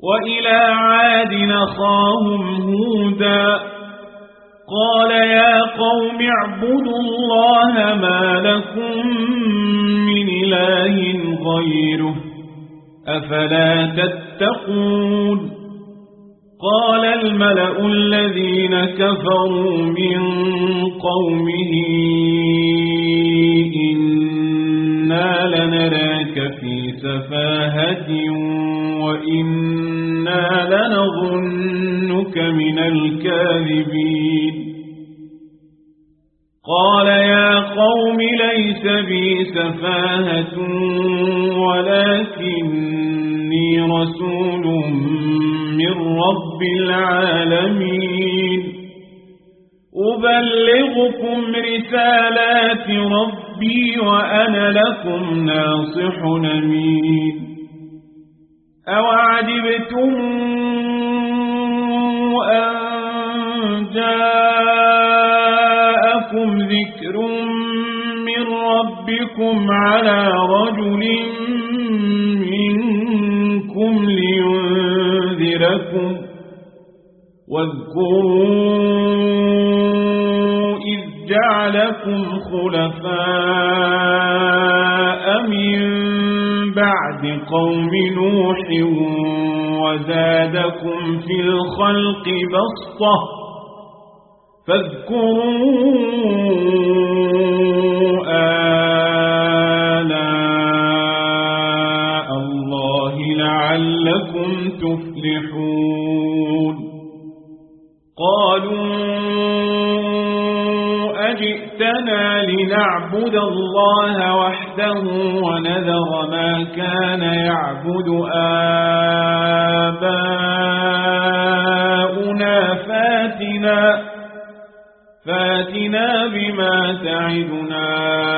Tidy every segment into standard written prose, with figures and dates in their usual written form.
وإلى عاد أخاهم هودا قال يا قوم اعبدوا الله ما لكم من إله غيره أفلا تتقون قال الملأ الذين كفروا من قومه إنا لنراك في سفاهة وإنا لنظنك من الكاذبين قال يا قوم ليس بي سفاهة ولكني رسول من رب العالمين أبلغكم رسالات ربي وأنا لكم ناصح أمين أوعجبتم أن جاءكم ذكر من ربكم على رجل منكم لينذركم واذكروا إذ جعلكم خلفاء من بعد قوم نوح وزادكم في الخلق بسطة فاذكروا آلاء الله لعلكم تفلحون قالوا أجئتنا لنعبد الله وحده ونذر ما كان يعبد آباؤنا فاتنا بما تعدنا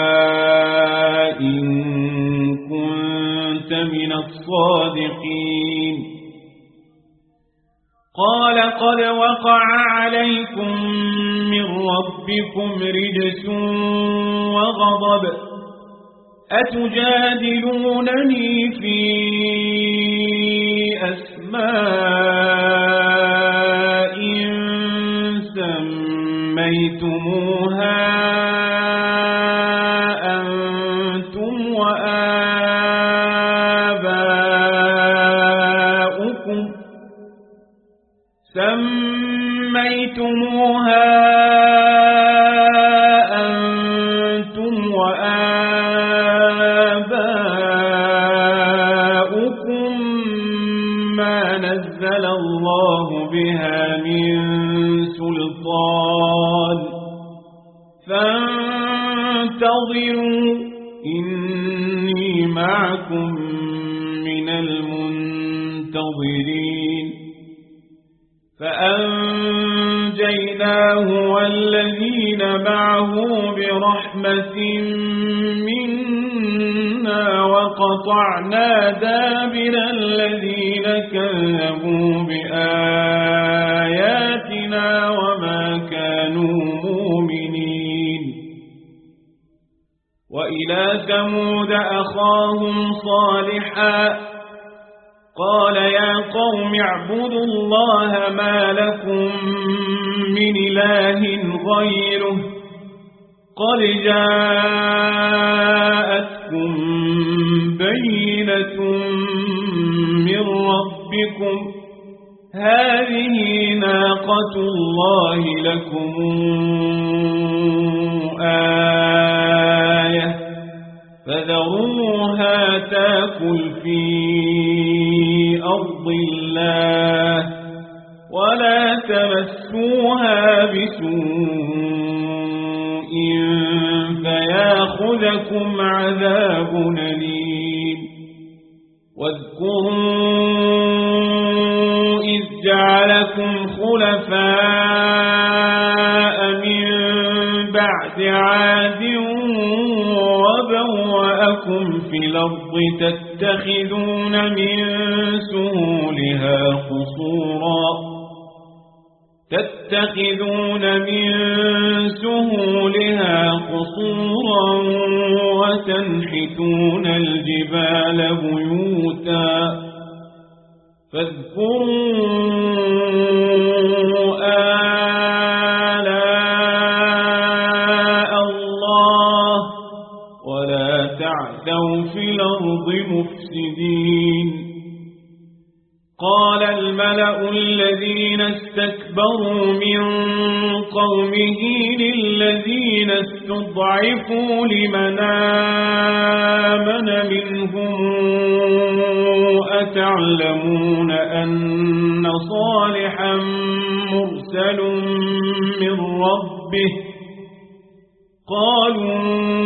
إن كنت من الصادقين قال قد وقع عليكم من ربكم رجس وغضب أتجادلونني في أسماء سميتموها أنتم وآباؤكم ما نزل الله بها من سلطان فانتظروا إني معكم من المنتظرين فأنجيناه والذين معه برحمة منا وقطعنا دابر الذين كذبوا بآياتنا وما كانوا مؤمنين وإلى ثمود أخاهم صالحا قال يا قوم اعبدوا الله ما لكم من إله غيره قد جاءتكم بينة من ربكم هذه ناقة الله لكم آية فذروها تاكل في أرض الله ولا تمسوها بسوء فياخذكم عذاب أليم واذكروا إذ جعلكم خلفاء من بعد عاد وبوأكم في الأرض تتخذون من سهولها قصورا وتنحتون الجبال بيوتا فاذكروا آلاء الله ولا تعثوا في الأرض مفسدين. قال الملأ الذين استكبروا من قومه للذين استضعفوا لمن آمن منهم أتعلمون أن صالحا مرسل من ربه؟ قالوا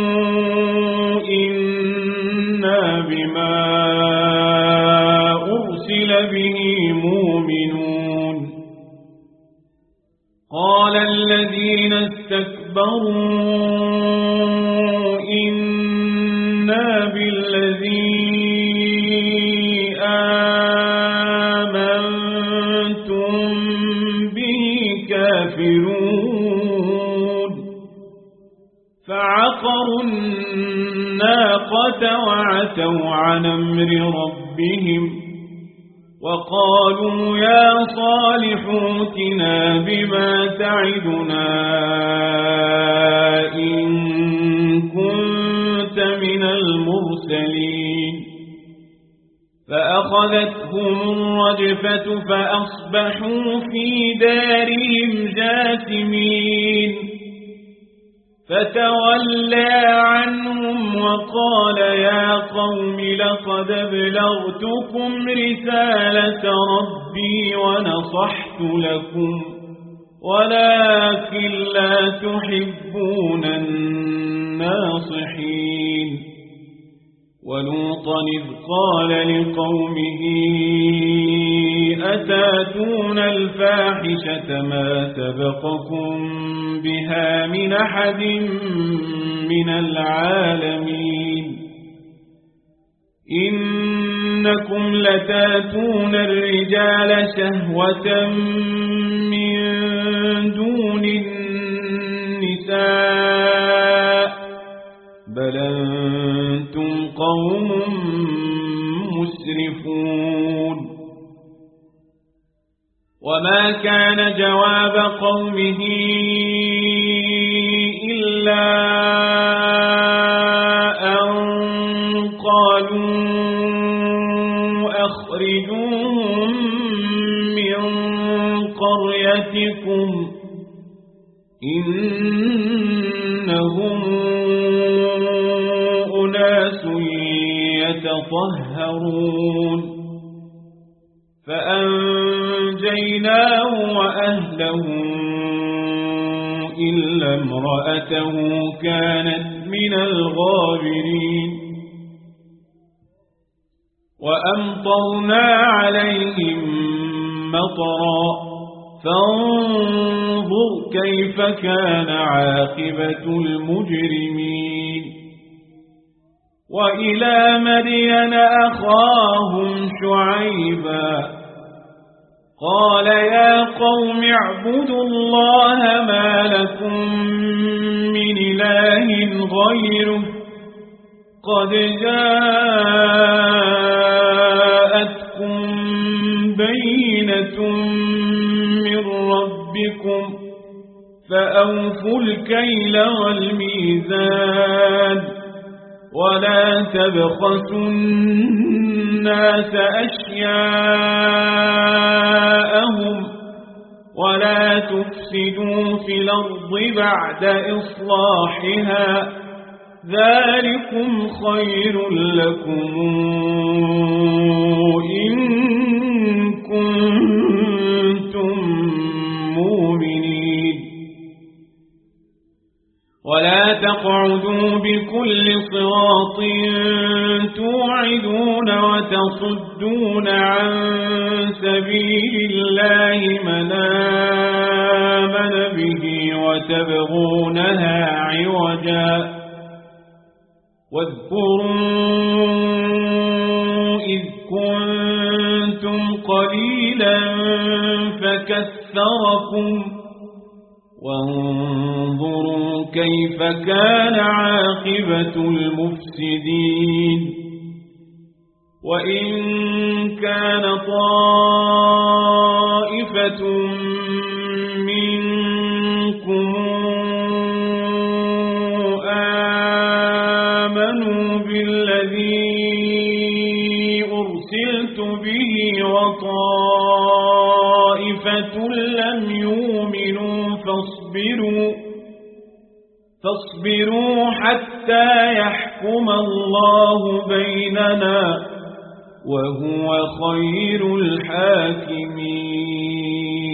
إنا بما أرسل به مؤمنون. قال الذين استكبروا إنا بالذي آمنتم به كافرون. فعقروا الناقة وعتوا عن أمر ربهم وقالوا يا صالح ائتنا بما تعدنا إن كنت من المرسلين. فأخذتهم الرجفة فأصبحوا في دارهم جاثمين. فتولى عنهم وقال يا قوم لقد أبلغتكم رسالة ربي ونصحت لكم ولكن لا تحبون الناصحين. ولوطا إذ قال لقومه أتاتون الفاحشة ما سبقكم بها من أحد من العالمين. إنكم لتاتون الرجال شهوة من دون النساء بل أنتم قوم مسرفون. وما كان جواب قومه إلا أن قالوا أخرجوهم من قريتكم إنهم أناس يتطهرون. فأنجيناه وأهله إلا امرأته كانت من الغابرين. وأمطرنا عليهم مطرا فانظر كيف كان عاقبة المجرمين. وإلى مدين أخاهم شعيبا قال يا قوم اعبدوا الله ما لكم من إله غيره قد جاءتكم بينة من ربكم فأوفوا الكيل والميزان ولا تبخسوا الناس أشياءهم ولا تفسدوا في الأرض بعد إصلاحها ذلكم خير لكم إن كنتم مؤمنين. ولا تقعدوا بكل صراط توعدون وتصدون عن سبيل الله من آمن به وتبغونها عوجا. واذكروا إذ كنتم قليلا فكثركم وانظروا كيف كان عاقبة المفسدين. وإن كان طائفة منكم آمنوا بالذي أرسلت به وطائفة لم يؤمنوا فاصبروا حتى يحكم الله بيننا وهو خير الحاكمين.